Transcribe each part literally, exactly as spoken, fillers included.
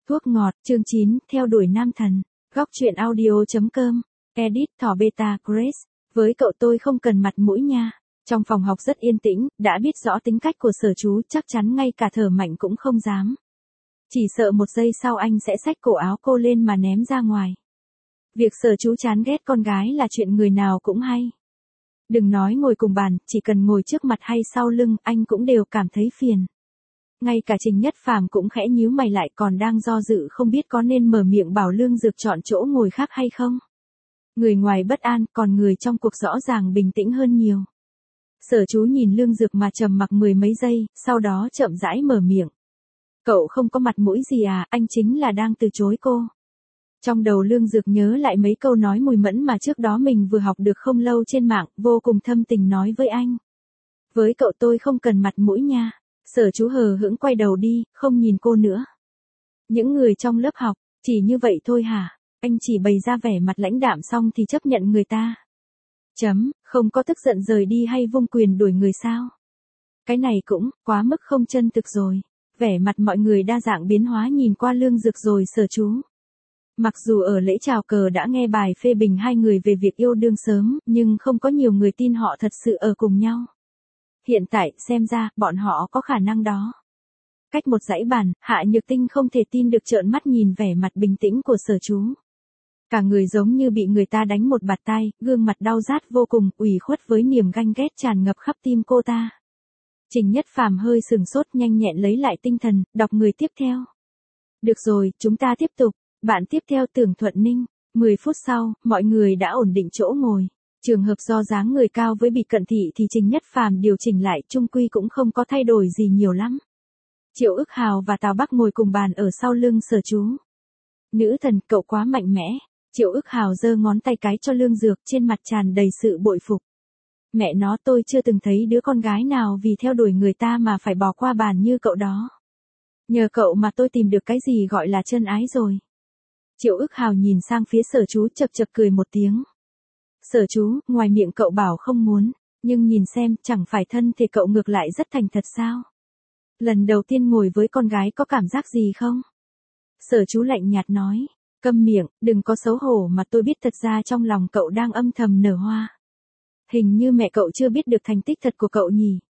Thuốc ngọt, chương chín, theo đuổi nam thần. Góc truyện audio.com. Edit thỏ beta Grace. Với cậu tôi không cần mặt mũi nha. Trong phòng học rất yên tĩnh, đã biết rõ tính cách của Sở Chú, chắc chắn ngay cả thở mạnh cũng không dám. Chỉ sợ một giây sau anh sẽ xách cổ áo cô lên mà ném ra ngoài. Việc Sở Chú chán ghét con gái là chuyện người nào cũng hay. Đừng nói ngồi cùng bàn, chỉ cần ngồi trước mặt hay sau lưng, anh cũng đều cảm thấy phiền. Ngay cả Trình Nhất Phàm cũng khẽ nhíu mày lại, còn đang do dự không biết có nên mở miệng bảo Lương Dược chọn chỗ ngồi khác hay không. Người ngoài bất an, còn người trong cuộc rõ ràng bình tĩnh hơn nhiều. Sở Chú nhìn Lương Dược mà trầm mặc mười mấy giây, sau đó chậm rãi mở miệng. Cậu không có mặt mũi gì à, anh chính là đang từ chối cô. Trong đầu Lương Dược nhớ lại mấy câu nói mùi mẫn mà trước đó mình vừa học được không lâu trên mạng, vô cùng thâm tình nói với anh. Với cậu tôi không cần mặt mũi nha. Sở Chú hờ hững quay đầu đi, không nhìn cô nữa. Những người trong lớp học, chỉ như vậy thôi hả? Anh chỉ bày ra vẻ mặt lãnh đạm xong thì chấp nhận người ta. Chấm, không có tức giận rời đi hay vung quyền đuổi người sao? Cái này cũng, quá mức không chân thực rồi. Vẻ mặt mọi người đa dạng biến hóa nhìn qua Lương Dược rồi Sở Chú. Mặc dù ở lễ chào cờ đã nghe bài phê bình hai người về việc yêu đương sớm, nhưng không có nhiều người tin họ thật sự ở cùng nhau. Hiện tại, xem ra, bọn họ có khả năng đó. Cách một dãy bàn, Hạ Nhược Tinh không thể tin được trợn mắt nhìn vẻ mặt bình tĩnh của Sở Chú. Cả người giống như bị người ta đánh một bạt tai, gương mặt đau rát vô cùng, ủy khuất với niềm ganh ghét tràn ngập khắp tim cô ta. Trình Nhất Phàm hơi sừng sốt, nhanh nhẹn lấy lại tinh thần, đọc người tiếp theo. Được rồi, chúng ta tiếp tục. Bạn tiếp theo Tưởng Thuận Ninh. mười phút sau, mọi người đã ổn định chỗ ngồi. Trường hợp do dáng người cao với bị cận thị thì Trình Nhất Phàm điều chỉnh lại, chung quy cũng không có thay đổi gì nhiều lắm. Triệu Ức Hào và Tào Bắc ngồi cùng bàn ở sau lưng Sở Chú. Nữ thần, cậu quá mạnh mẽ. Triệu Ức Hào giơ ngón tay cái cho Lương Dược, trên mặt tràn đầy sự bội phục. Mẹ nó, tôi chưa từng thấy đứa con gái nào vì theo đuổi người ta mà phải bỏ qua bàn như cậu đó. Nhờ cậu mà tôi tìm được cái gì gọi là chân ái rồi. Triệu Ức Hào nhìn sang phía Sở Chú, chập chập cười một tiếng. Sở Chú, ngoài miệng cậu bảo không muốn, nhưng nhìn xem, chẳng phải thân thể cậu ngược lại rất thành thật sao? Lần đầu tiên ngồi với con gái có cảm giác gì không? Sở Chú lạnh nhạt nói, câm miệng, đừng có xấu hổ mà tôi biết thật ra trong lòng cậu đang âm thầm nở hoa. Hình như mẹ cậu chưa biết được thành tích thật của cậu nhỉ?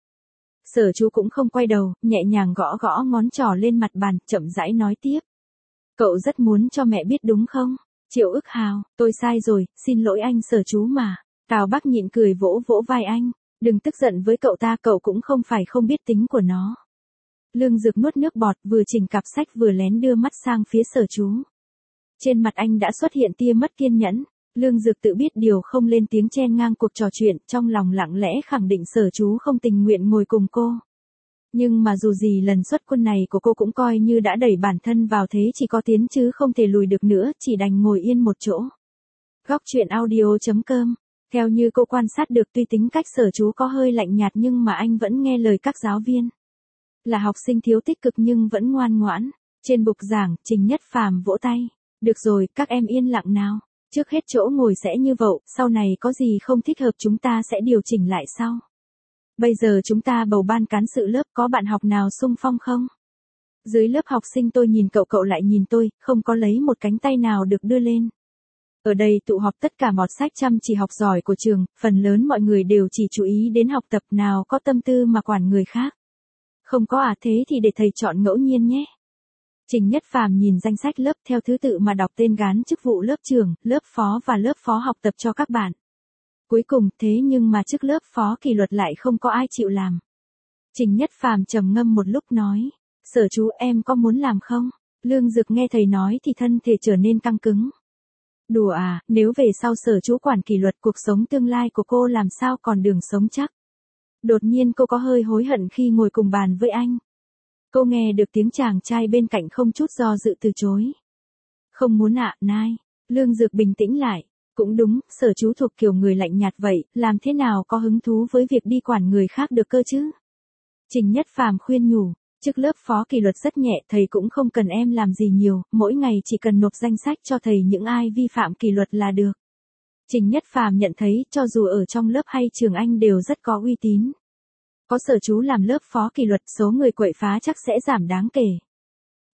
Sở Chú cũng không quay đầu, nhẹ nhàng gõ gõ ngón trỏ lên mặt bàn, chậm rãi nói tiếp. Cậu rất muốn cho mẹ biết đúng không? Triệu Ức Hào, tôi sai rồi, xin lỗi anh Sở Chú mà. Tào Bắc nhịn cười vỗ vỗ vai anh, đừng tức giận với cậu ta, cậu cũng không phải không biết tính của nó. Lương Dược nuốt nước bọt, vừa chỉnh cặp sách vừa lén đưa mắt sang phía Sở Chú. Trên mặt anh đã xuất hiện tia mất kiên nhẫn, Lương Dược tự biết điều không lên tiếng chen ngang cuộc trò chuyện, trong lòng lặng lẽ khẳng định Sở Chú không tình nguyện ngồi cùng cô. Nhưng mà dù gì lần xuất quân này của cô cũng coi như đã đẩy bản thân vào thế chỉ có tiến chứ không thể lùi được nữa, chỉ đành ngồi yên một chỗ. Góc truyện audio.com. Theo như cô quan sát được, tuy tính cách Sở Chú có hơi lạnh nhạt nhưng mà anh vẫn nghe lời các giáo viên. Là học sinh thiếu tích cực nhưng vẫn ngoan ngoãn. Trên bục giảng, Trình Nhất Phàm vỗ tay. Được rồi, các em yên lặng nào. Trước hết chỗ ngồi sẽ như vậy, sau này có gì không thích hợp chúng ta sẽ điều chỉnh lại sau. Bây giờ chúng ta bầu ban cán sự lớp, có bạn học nào xung phong không? Dưới lớp học sinh tôi nhìn cậu, cậu lại nhìn tôi, không có lấy một cánh tay nào được đưa lên. Ở đây tụ họp tất cả mọt sách chăm chỉ học giỏi của trường, phần lớn mọi người đều chỉ chú ý đến học tập, nào có tâm tư mà quản người khác. Không có à, thế thì để thầy chọn ngẫu nhiên nhé. Trình Nhất Phàm nhìn danh sách lớp theo thứ tự mà đọc tên gán chức vụ lớp trưởng, lớp phó và lớp phó học tập cho các bạn. Cuối cùng, thế nhưng mà chức lớp phó kỷ luật lại không có ai chịu làm. Trình Nhất Phàm trầm ngâm một lúc nói, Sở Chú, em có muốn làm không? Lương Dược nghe thầy nói thì thân thể trở nên căng cứng. Đùa à, nếu về sau Sở Chú quản kỷ luật, cuộc sống tương lai của cô làm sao còn đường sống chắc. Đột nhiên cô có hơi hối hận khi ngồi cùng bàn với anh. Cô nghe được tiếng chàng trai bên cạnh không chút do dự từ chối. Không muốn ạ, nai. Lương Dược bình tĩnh lại. Cũng đúng, Sở Chú thuộc kiểu người lạnh nhạt vậy, làm thế nào có hứng thú với việc đi quản người khác được cơ chứ? Trình Nhất Phàm khuyên nhủ, chức lớp phó kỷ luật rất nhẹ, thầy cũng không cần em làm gì nhiều, mỗi ngày chỉ cần nộp danh sách cho thầy những ai vi phạm kỷ luật là được. Trình Nhất Phàm nhận thấy, cho dù ở trong lớp hay trường anh đều rất có uy tín. Có Sở Chú làm lớp phó kỷ luật, số người quậy phá chắc sẽ giảm đáng kể.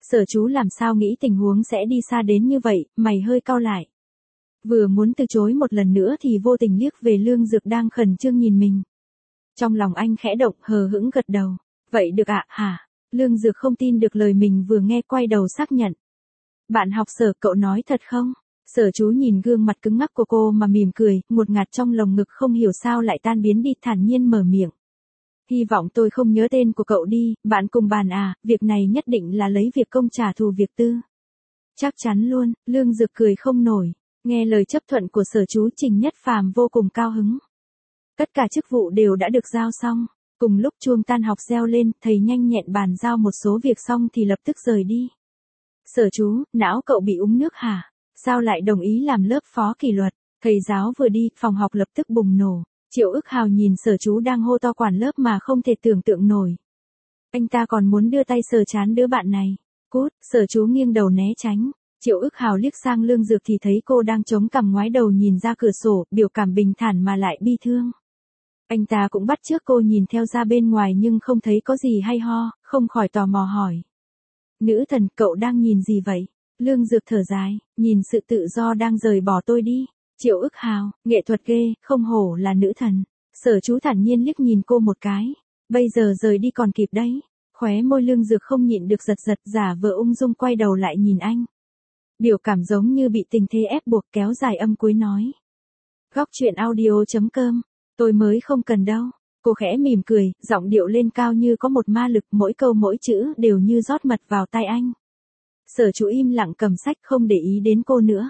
Sở Chú làm sao nghĩ tình huống sẽ đi xa đến như vậy, mày hơi cau lại. Vừa muốn từ chối một lần nữa thì vô tình liếc về Lương Dược đang khẩn trương nhìn mình. Trong lòng anh khẽ động, hờ hững gật đầu. Vậy được ạ, hả? Lương Dược không tin được lời mình vừa nghe, quay đầu xác nhận. Bạn học Sở, cậu nói thật không? Sở Chú nhìn gương mặt cứng ngắc của cô mà mỉm cười, ngột ngạt trong lồng ngực không hiểu sao lại tan biến đi, thản nhiên mở miệng. Hy vọng tôi không nhớ tên của cậu đi, bạn cùng bàn à, việc này nhất định là lấy việc công trả thù việc tư. Chắc chắn luôn, Lương Dược cười không nổi. Nghe lời chấp thuận của Sở Chú, Trình Nhất Phàm vô cùng cao hứng. Tất cả chức vụ đều đã được giao xong. Cùng lúc chuông tan học reo lên, thầy nhanh nhẹn bàn giao một số việc xong thì lập tức rời đi. Sở Chú, não cậu bị uống nước hả? Sao lại đồng ý làm lớp phó kỷ luật? Thầy giáo vừa đi, phòng học lập tức bùng nổ. Triệu Ức Hào nhìn Sở Chú đang hô to quản lớp mà không thể tưởng tượng nổi. Anh ta còn muốn đưa tay sờ trán đứa bạn này. Cút, Sở Chú nghiêng đầu né tránh. Triệu Ức Hào liếc sang Lương Dược thì thấy cô đang chống cằm ngoái đầu nhìn ra cửa sổ, biểu cảm bình thản mà lại bi thương. Anh ta cũng bắt chước cô nhìn theo ra bên ngoài nhưng không thấy có gì hay ho, không khỏi tò mò hỏi. Nữ thần, cậu đang nhìn gì vậy? Lương Dược thở dài, nhìn sự tự do đang rời bỏ tôi đi. Triệu Ức Hào, nghệ thuật ghê, không hổ là nữ thần. Sở Chú thản nhiên liếc nhìn cô một cái. Bây giờ rời đi còn kịp đấy. Khóe môi Lương Dược không nhịn được giật giật, giả vờ ung dung quay đầu lại nhìn anh. Biểu cảm giống như bị tình thế ép buộc, kéo dài âm cuối nói. Góc truyện audio chấm com, tôi mới không cần đâu. Cô khẽ mỉm cười, giọng điệu lên cao như có một ma lực, mỗi câu mỗi chữ đều như rót mật vào tai anh. Sở Chú im lặng cầm sách không để ý đến cô nữa.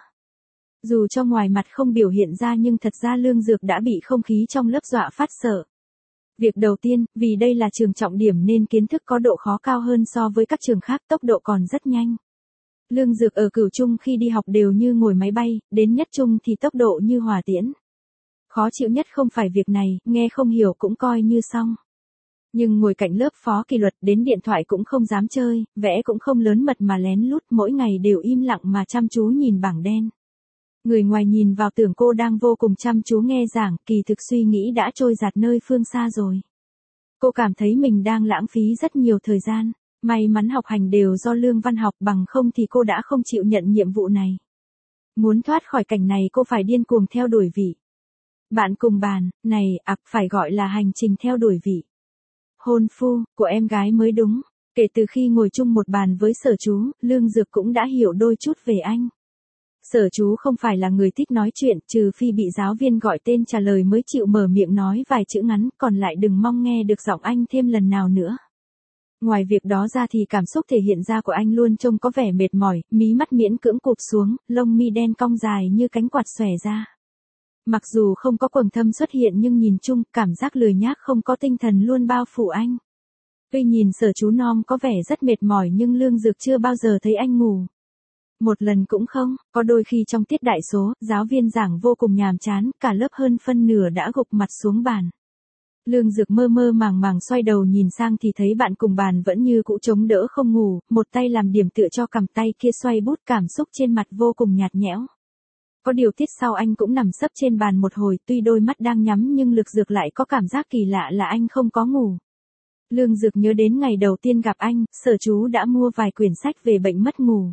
Dù cho ngoài mặt không biểu hiện ra nhưng thật ra Lương Dược đã bị không khí trong lớp dọa phát sợ. Việc đầu tiên, vì đây là trường trọng điểm nên kiến thức có độ khó cao hơn so với các trường khác, tốc độ còn rất nhanh. Lương Dược ở Cửu Trung khi đi học đều như ngồi máy bay, đến Nhất Trung thì tốc độ như hỏa tiễn. Khó chịu nhất không phải việc này, nghe không hiểu cũng coi như xong. Nhưng ngồi cạnh lớp phó kỷ luật, đến điện thoại cũng không dám chơi, vẽ cũng không lớn mật mà lén lút, mỗi ngày đều im lặng mà chăm chú nhìn bảng đen. Người ngoài nhìn vào tưởng cô đang vô cùng chăm chú nghe giảng, kỳ thực suy nghĩ đã trôi dạt nơi phương xa rồi. Cô cảm thấy mình đang lãng phí rất nhiều thời gian. May mắn học hành đều do Lương Văn học, bằng không thì cô đã không chịu nhận nhiệm vụ này. Muốn thoát khỏi cảnh này cô phải điên cuồng theo đuổi vị. Bạn cùng bàn, này, ặc, phải gọi là hành trình theo đuổi vị. Hôn phu, của em gái mới đúng. Kể từ khi ngồi chung một bàn với Sở Chú, Lương Dược cũng đã hiểu đôi chút về anh. Sở Chú không phải là người thích nói chuyện, trừ phi bị giáo viên gọi tên trả lời mới chịu mở miệng nói vài chữ ngắn, còn lại đừng mong nghe được giọng anh thêm lần nào nữa. Ngoài việc đó ra thì cảm xúc thể hiện ra của anh luôn trông có vẻ mệt mỏi, mí mắt miễn cưỡng cụp xuống, lông mi đen cong dài như cánh quạt xòe ra. Mặc dù không có quầng thâm xuất hiện nhưng nhìn chung, cảm giác lười nhác không có tinh thần luôn bao phủ anh. Tuy nhìn Sở Chú non có vẻ rất mệt mỏi nhưng Lương Dược chưa bao giờ thấy anh ngủ. Một lần cũng không, có đôi khi trong tiết đại số, giáo viên giảng vô cùng nhàm chán, cả lớp hơn phân nửa đã gục mặt xuống bàn. Lương Dược mơ mơ màng màng xoay đầu nhìn sang thì thấy bạn cùng bàn vẫn như cũ chống đỡ không ngủ, một tay làm điểm tựa cho cằm, tay kia xoay bút, cảm xúc trên mặt vô cùng nhạt nhẽo. Có điều tiết sau anh cũng nằm sấp trên bàn một hồi, tuy đôi mắt đang nhắm nhưng Lực Dược lại có cảm giác kỳ lạ là anh không có ngủ. Lương Dược nhớ đến ngày đầu tiên gặp anh, Sở Chú đã mua vài quyển sách về bệnh mất ngủ.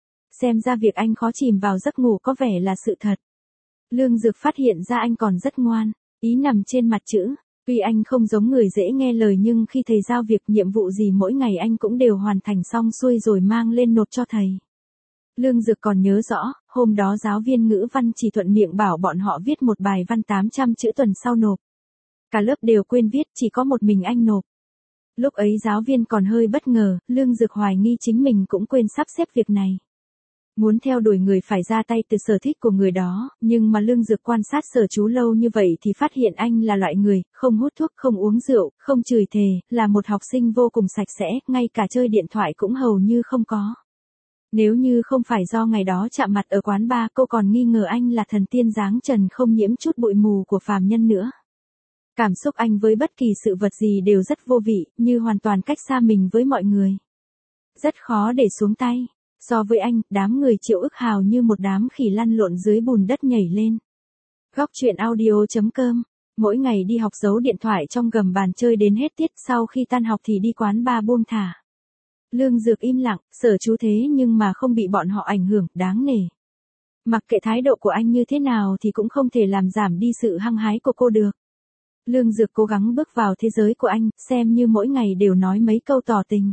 Xem ra việc anh khó chìm vào giấc ngủ có vẻ là sự thật. Lương Dược phát hiện ra anh còn rất ngoan, ý nằm trên mặt chữ. Tuy anh không giống người dễ nghe lời nhưng khi thầy giao việc nhiệm vụ gì mỗi ngày anh cũng đều hoàn thành xong xuôi rồi mang lên nộp cho thầy. Lương Dược còn nhớ rõ, hôm đó giáo viên ngữ văn chỉ thuận miệng bảo bọn họ viết một bài văn tám trăm chữ tuần sau nộp. Cả lớp đều quên viết, chỉ có một mình anh nộp. Lúc ấy giáo viên còn hơi bất ngờ, Lương Dược hoài nghi chính mình cũng quên sắp xếp việc này. Muốn theo đuổi người phải ra tay từ sở thích của người đó, nhưng mà Lương Dược quan sát Sở Chú lâu như vậy thì phát hiện anh là loại người, không hút thuốc, không uống rượu, không chửi thề, là một học sinh vô cùng sạch sẽ, ngay cả chơi điện thoại cũng hầu như không có. Nếu như không phải do ngày đó chạm mặt ở quán bar, cô còn nghi ngờ anh là thần tiên dáng trần không nhiễm chút bụi mù của phàm nhân nữa. Cảm xúc anh với bất kỳ sự vật gì đều rất vô vị, như hoàn toàn cách xa mình với mọi người. Rất khó để xuống tay. So với anh, đám người Triệu Ức Hào như một đám khỉ lăn lộn dưới bùn đất nhảy lên. Góc truyện audio chấm com, mỗi ngày đi học giấu điện thoại trong gầm bàn chơi đến hết tiết, sau khi tan học thì đi quán bar buông thả. Lương Dược im lặng, Sở Chú thế nhưng mà không bị bọn họ ảnh hưởng, đáng nể. Mặc kệ thái độ của anh như thế nào thì cũng không thể làm giảm đi sự hăng hái của cô được. Lương Dược cố gắng bước vào thế giới của anh, xem như mỗi ngày đều nói mấy câu tỏ tình.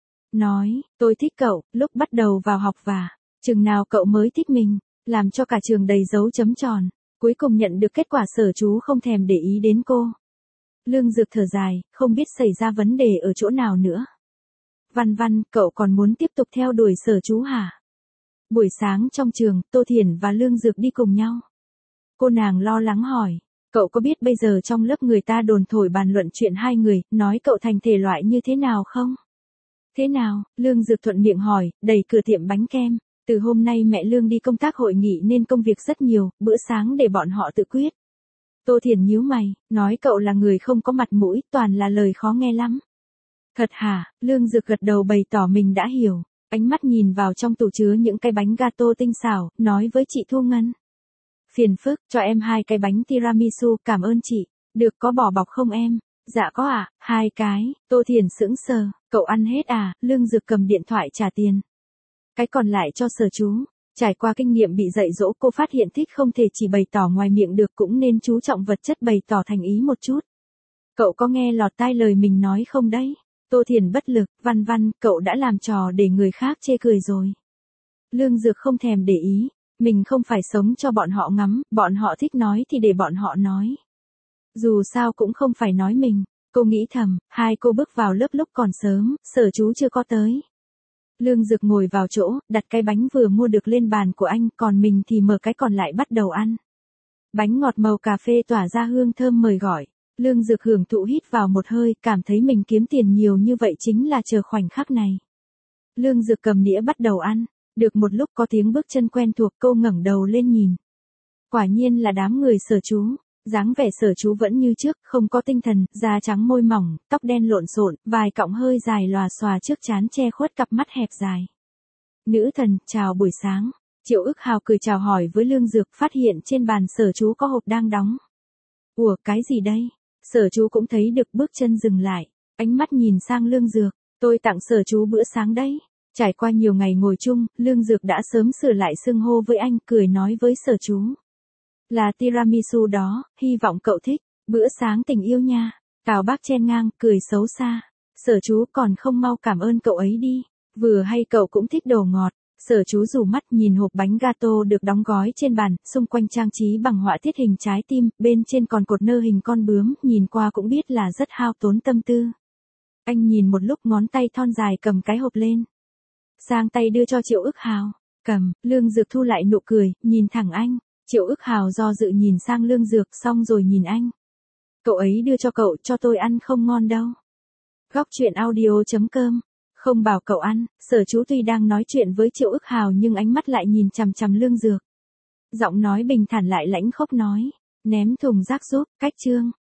Nói, tôi thích cậu, lúc bắt đầu vào học và, chừng nào cậu mới thích mình, làm cho cả trường đầy dấu chấm tròn. Cuối cùng nhận được kết quả Sở Chú không thèm để ý đến cô. Lương Dược thở dài, không biết xảy ra vấn đề ở chỗ nào nữa. Văn Văn, cậu còn muốn tiếp tục theo đuổi Sở Chú hả? Buổi sáng trong trường, Tô Thiển và Lương Dược đi cùng nhau. Cô nàng lo lắng hỏi, cậu có biết bây giờ trong lớp người ta đồn thổi bàn luận chuyện hai người, nói cậu thành thể loại như thế nào không? Thế nào? Lương Dược thuận miệng hỏi, đẩy cửa tiệm bánh kem. Từ hôm nay mẹ Lương đi công tác hội nghị nên công việc rất nhiều, bữa sáng để bọn họ tự quyết. Tô Thiển nhíu mày, nói cậu là người không có mặt mũi, toàn là lời khó nghe lắm. Thật hả? Lương Dược gật đầu bày tỏ mình đã hiểu, ánh mắt nhìn vào trong tủ chứa những cái bánh gato tinh xảo, nói với chị Thu Ngân. Phiền phức, cho em hai cái bánh tiramisu, cảm ơn chị. Được, có bỏ bọc không em? Dạ có ạ, à, hai cái. Tô Thiển sững sờ, cậu ăn hết à? Lương Dược cầm điện thoại trả tiền. Cái còn lại cho Sở Chú. Trải qua kinh nghiệm bị dạy dỗ, cô phát hiện thích không thể chỉ bày tỏ ngoài miệng được, cũng nên chú trọng vật chất, bày tỏ thành ý một chút. Cậu có nghe lọt tai lời mình nói không đấy? Tô Thiển bất lực, Văn Văn, cậu đã làm trò để người khác chê cười rồi. Lương Dược không thèm để ý, mình không phải sống cho bọn họ ngắm, bọn họ thích nói thì để bọn họ nói. Dù sao cũng không phải nói mình, cô nghĩ thầm, hai cô bước vào lớp lúc còn sớm, Sở Chú chưa có tới. Lương Dược ngồi vào chỗ, đặt cái bánh vừa mua được lên bàn của anh, còn mình thì mở cái còn lại bắt đầu ăn. Bánh ngọt màu cà phê tỏa ra hương thơm mời gọi. Lương Dược hưởng thụ hít vào một hơi, cảm thấy mình kiếm tiền nhiều như vậy chính là chờ khoảnh khắc này. Lương Dược cầm đĩa bắt đầu ăn, được một lúc có tiếng bước chân quen thuộc, cô ngẩng đầu lên nhìn. Quả nhiên là đám người Sở Chú, dáng vẻ Sở Chú vẫn như trước, không có tinh thần, da trắng môi mỏng, tóc đen lộn xộn, vài cọng hơi dài lòa xòa trước trán che khuất cặp mắt hẹp dài. Nữ thần, chào buổi sáng. Triệu Ức Hào cười chào hỏi với Lương Dược, phát hiện trên bàn Sở Chú có hộp đang đóng. Ủa, cái gì đây? Sở Chú cũng thấy được, bước chân dừng lại, ánh mắt nhìn sang Lương Dược, tôi tặng Sở Chú bữa sáng đấy. Trải qua nhiều ngày ngồi chung, Lương Dược đã sớm sửa lại xưng hô với anh, cười nói với Sở Chú. Là tiramisu đó, hy vọng cậu thích, bữa sáng tình yêu nha. Tào Bác chen ngang, cười xấu xa. Sở Chú còn không mau cảm ơn cậu ấy đi, vừa hay cậu cũng thích đồ ngọt. Sở Chú rủ mắt nhìn hộp bánh gato được đóng gói trên bàn, xung quanh trang trí bằng họa tiết hình trái tim, bên trên còn cột nơ hình con bướm, nhìn qua cũng biết là rất hao tốn tâm tư. Anh nhìn một lúc, ngón tay thon dài cầm cái hộp lên. Sang tay đưa cho Triệu Ức Hào, cầm. Lương Dược thu lại nụ cười, nhìn thẳng anh. Triệu Ức Hào do dự nhìn sang Lương Dược, xong rồi nhìn anh. Cậu ấy đưa cho cậu, cho tôi ăn không ngon đâu. Góc truyện audio chấm com. Không bảo cậu ăn. Sở Chú tuy đang nói chuyện với Triệu Ức Hào nhưng ánh mắt lại nhìn chằm chằm Lương Dược. Giọng nói bình thản lại lãnh khốc nói, ném thùng rác giúp, cách chương.